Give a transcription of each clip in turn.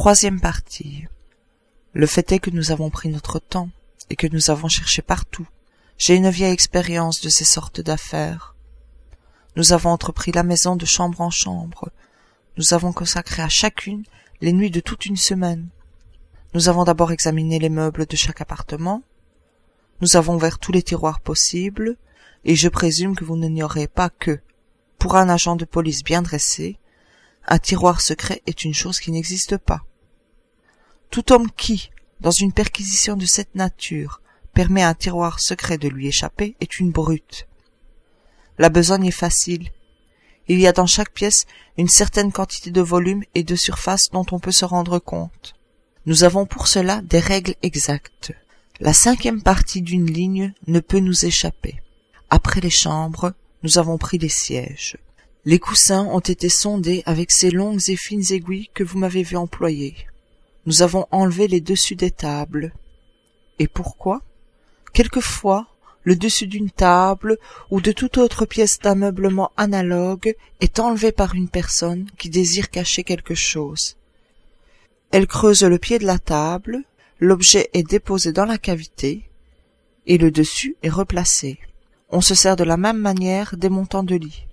Troisième partie. Le fait est que nous avons pris notre temps et que nous avons cherché partout. J'ai une vieille expérience de ces sortes d'affaires. Nous avons entrepris la maison de chambre en chambre. Nous avons consacré à chacune les nuits de toute une semaine. Nous avons d'abord examiné les meubles de chaque appartement. Nous avons ouvert tous les tiroirs possibles, et je présume que vous n'ignorez pas que, pour un agent de police bien dressé, un tiroir secret est une chose qui n'existe pas. Tout homme qui, dans une perquisition de cette nature, permet à un tiroir secret de lui échapper est une brute. La besogne est facile. Il y a dans chaque pièce une certaine quantité de volume et de surface dont on peut se rendre compte. Nous avons pour cela des règles exactes. La 5e partie d'une ligne ne peut nous échapper. Après les chambres, nous avons pris les sièges. Les coussins ont été sondés avec ces longues et fines aiguilles que vous m'avez vu employer. Nous avons enlevé les dessus des tables. Et pourquoi? Quelquefois, le dessus d'une table ou de toute autre pièce d'ameublement analogue est enlevé par une personne qui désire cacher quelque chose. Elle creuse le pied de la table, l'objet est déposé dans la cavité et le dessus est replacé. On se sert de la même manière des montants de lit.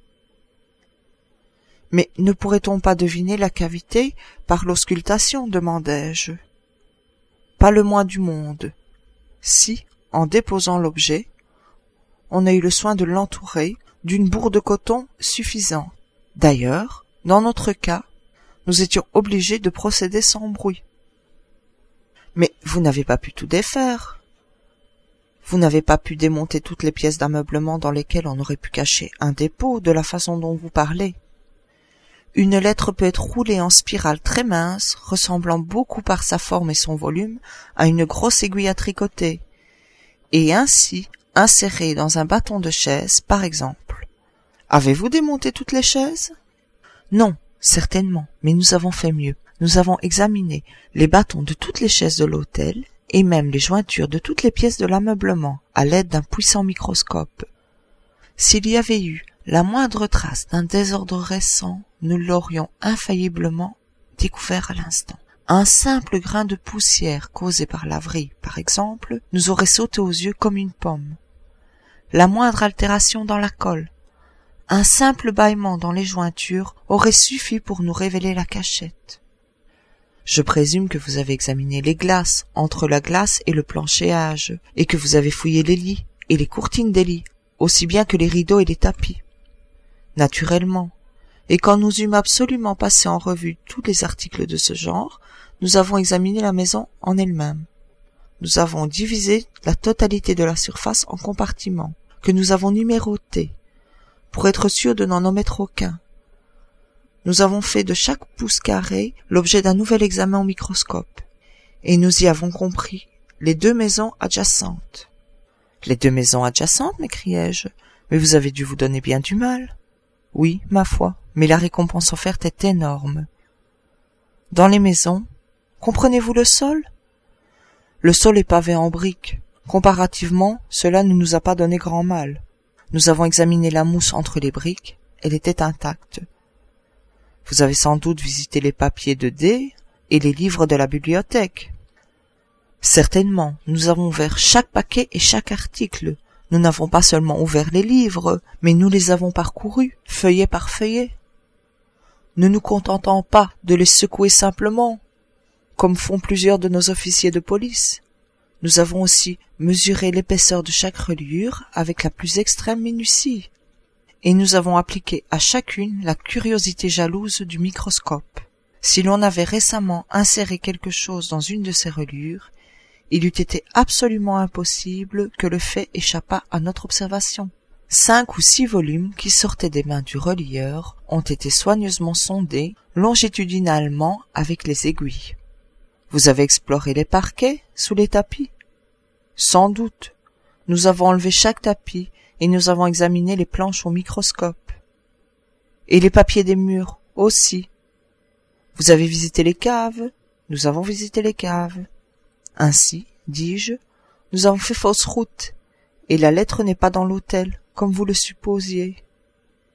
Mais ne pourrait-on pas deviner la cavité par l'auscultation, demandai-je. Pas le moins du monde. Si, en déposant l'objet, on a eu le soin de l'entourer d'une bourre de coton suffisante. D'ailleurs, dans notre cas, nous étions obligés de procéder sans bruit. Mais vous n'avez pas pu tout défaire. Vous n'avez pas pu démonter toutes les pièces d'ameublement dans lesquelles on aurait pu cacher un dépôt de la façon dont vous parlez. Une lettre peut être roulée en spirale très mince, ressemblant beaucoup par sa forme et son volume à une grosse aiguille à tricoter, et ainsi insérée dans un bâton de chaise, par exemple. Avez-vous démonté toutes les chaises? Non, certainement, mais nous avons fait mieux. Nous avons examiné les bâtons de toutes les chaises de l'hôtel, et même les jointures de toutes les pièces de l'ameublement, à l'aide d'un puissant microscope. S'il y avait eu la moindre trace d'un désordre récent, nous l'aurions infailliblement découvert à l'instant. Un simple grain de poussière causé par laverie, par exemple, nous aurait sauté aux yeux comme une pomme. La moindre altération dans la colle, un simple bâillement dans les jointures aurait suffi pour nous révéler la cachette. Je présume que vous avez examiné les glaces, entre la glace et le planchéage, et que vous avez fouillé les lits et les courtines des lits, aussi bien que les rideaux et les tapis. Naturellement. Et quand nous eûmes absolument passé en revue tous les articles de ce genre, nous avons examiné la maison en elle-même. Nous avons divisé la totalité de la surface en compartiments, que nous avons numérotés, pour être sûrs de n'en omettre aucun. Nous avons fait de chaque pouce carré l'objet d'un nouvel examen au microscope, et nous y avons compris les 2 maisons adjacentes. Les 2 maisons adjacentes, m'écriai-je, mais vous avez dû vous donner bien du mal. Oui, ma foi, mais la récompense offerte est énorme. Dans les maisons, comprenez-vous le sol? Le sol est pavé en briques. Comparativement, cela ne nous a pas donné grand mal. Nous avons examiné la mousse entre les briques, elle était intacte. Vous avez sans doute visité les papiers de dés et les livres de la bibliothèque. Certainement, nous avons ouvert chaque paquet et chaque article. Nous n'avons pas seulement ouvert les livres, mais nous les avons parcourus, feuillet par feuillet. Ne nous contentant pas de les secouer simplement, comme font plusieurs de nos officiers de police, nous avons aussi mesuré l'épaisseur de chaque reliure avec la plus extrême minutie, et nous avons appliqué à chacune la curiosité jalouse du microscope. Si l'on avait récemment inséré quelque chose dans une de ces reliures, il eût été absolument impossible que le fait échappât à notre observation. 5 ou 6 volumes qui sortaient des mains du relieur ont été soigneusement sondés longitudinalement avec les aiguilles. Vous avez exploré les parquets sous les tapis? Sans doute. Nous avons enlevé chaque tapis et nous avons examiné les planches au microscope. Et les papiers des murs aussi. Vous avez visité les caves? Nous avons visité les caves. Ainsi, dis-je, nous avons fait fausse route, et la lettre n'est pas dans l'hôtel, comme vous le supposiez.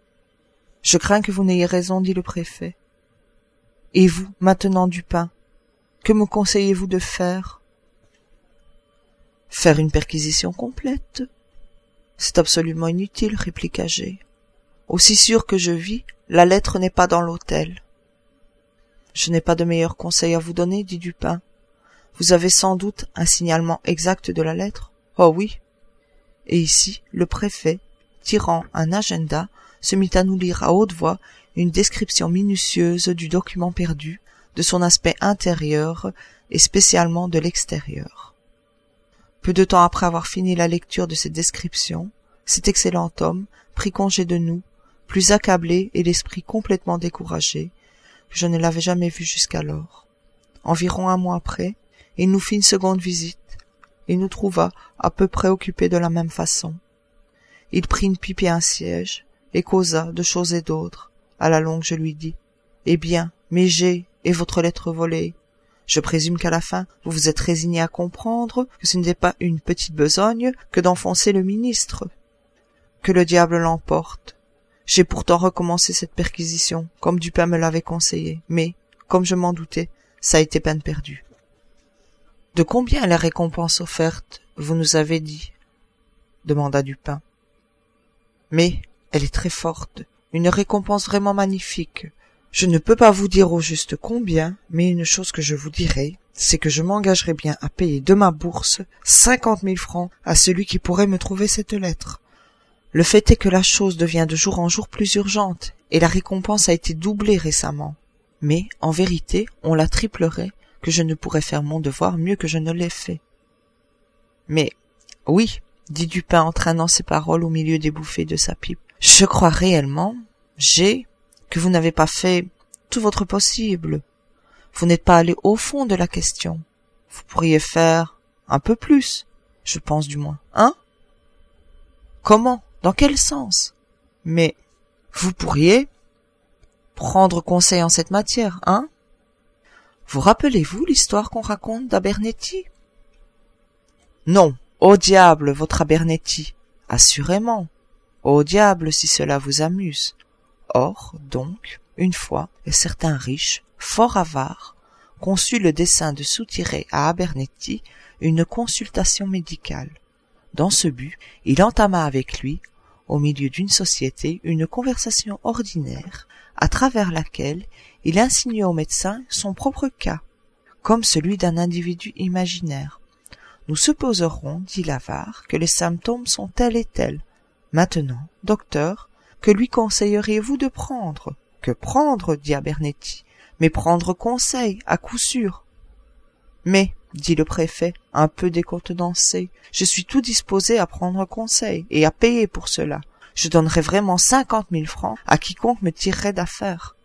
Je crains que vous n'ayez raison, dit le préfet. Et vous, maintenant Dupin, Que me conseillez-vous de faire? Faire une perquisition complète. C'est absolument inutile, répliqua G. Aussi sûr que je vis, la lettre n'est pas dans l'hôtel. Je n'ai pas de meilleur conseil à vous donner, dit Dupin. Vous avez sans doute un signalement exact de la lettre? Oh oui. Et ici, le préfet, tirant un agenda, se mit à nous lire à haute voix une description minutieuse du document perdu, de son aspect intérieur et spécialement de l'extérieur. Peu de temps après avoir fini la lecture de cette description, cet excellent homme prit congé de nous, plus accablé et l'esprit complètement découragé que je ne l'avais jamais vu jusqu'alors. Environ un mois après, il nous fit une seconde visite et nous trouva à peu près occupés de la même façon. Il prit une pipe et un siège et causa de choses et d'autres. À la longue, je lui dis « Eh bien, mais j'ai et votre lettre volée. Je présume qu'à la fin, vous vous êtes résigné à comprendre que ce n'était pas une petite besogne que d'enfoncer le ministre. Que le diable l'emporte. J'ai pourtant recommencé cette perquisition, comme Dupin me l'avait conseillé, mais, comme je m'en doutais, ça a été peine perdue. De combien est la récompense offerte, vous nous avez dit? Demanda Dupin. Mais elle est très forte, une récompense vraiment magnifique. Je ne peux pas vous dire au juste combien, mais une chose que je vous dirai, c'est que je m'engagerai bien à payer de ma bourse 50 000 francs à celui qui pourrait me trouver cette lettre. Le fait est que la chose devient de jour en jour plus urgente, et la récompense a été doublée récemment. Mais, en vérité, on la triplerait, que je ne pourrais faire mon devoir mieux que je ne l'ai fait. Mais, oui, dit Dupin en traînant ses paroles au milieu des bouffées de sa pipe, je crois réellement, que vous n'avez pas fait tout votre possible. Vous n'êtes pas allé au fond de la question. Vous pourriez faire un peu plus, je pense du moins, hein? Comment? Dans quel sens? Mais vous pourriez prendre conseil en cette matière, hein? Vous rappelez-vous l'histoire qu'on raconte d'Abernethy? Non, au diable votre Abernethy, assurément. Au diable si cela vous amuse. Or, donc, une fois, un certain riche, fort avare, conçut le dessein de soutirer à Abernethy une consultation médicale. Dans ce but, il entama avec lui, au milieu d'une société, une conversation ordinaire, à travers laquelle il insinua au médecin son propre cas, comme celui d'un individu imaginaire. Nous supposerons, dit l'avare, que les symptômes sont tels et tels. Maintenant, docteur, que lui conseilleriez-vous de prendre? Que prendre, dit Abernethy, mais prendre conseil, à coup sûr. Mais, dit le préfet, un peu décontenancé, je suis tout disposé à prendre conseil et à payer pour cela. Je donnerais vraiment 50 000 francs à quiconque me tirerait d'affaire.